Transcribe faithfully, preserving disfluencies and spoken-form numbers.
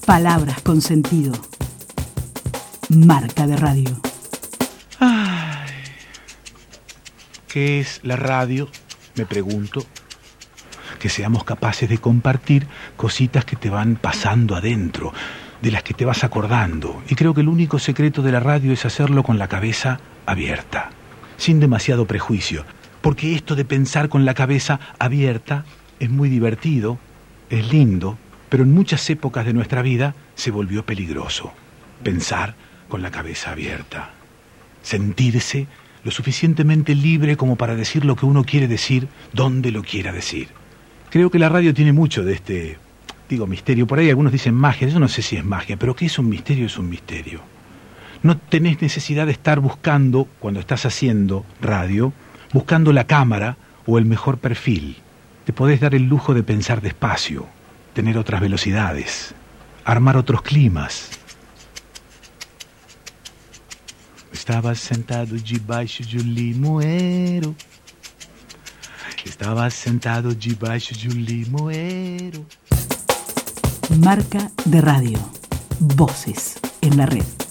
Palabras con sentido. Marca de radio. Ay, ¿qué es la radio? Me pregunto. Que seamos capaces de compartir cositas que te van pasando adentro, de las que te vas acordando. Y creo que el único secreto de la radio es hacerlo con la cabeza abierta, sin demasiado prejuicio. Porque esto de pensar con la cabeza abierta es muy divertido, es lindo, pero en muchas épocas de nuestra vida se volvió peligroso. Pensar con la cabeza abierta. Sentirse lo suficientemente libre como para decir lo que uno quiere decir, donde lo quiera decir. Creo que la radio tiene mucho de este, digo, misterio. Por ahí algunos dicen magia, yo no sé si es magia, pero que es un misterio, es un misterio. No tenés necesidad de estar buscando, cuando estás haciendo radio, buscando la cámara o el mejor perfil. Te podés dar el lujo de pensar despacio, tener otras velocidades, armar otros climas. Estava sentado debaixo de um limoeiro. Estaba sentado debaixo de un limoeiro. Marca de radio. Voces en la red.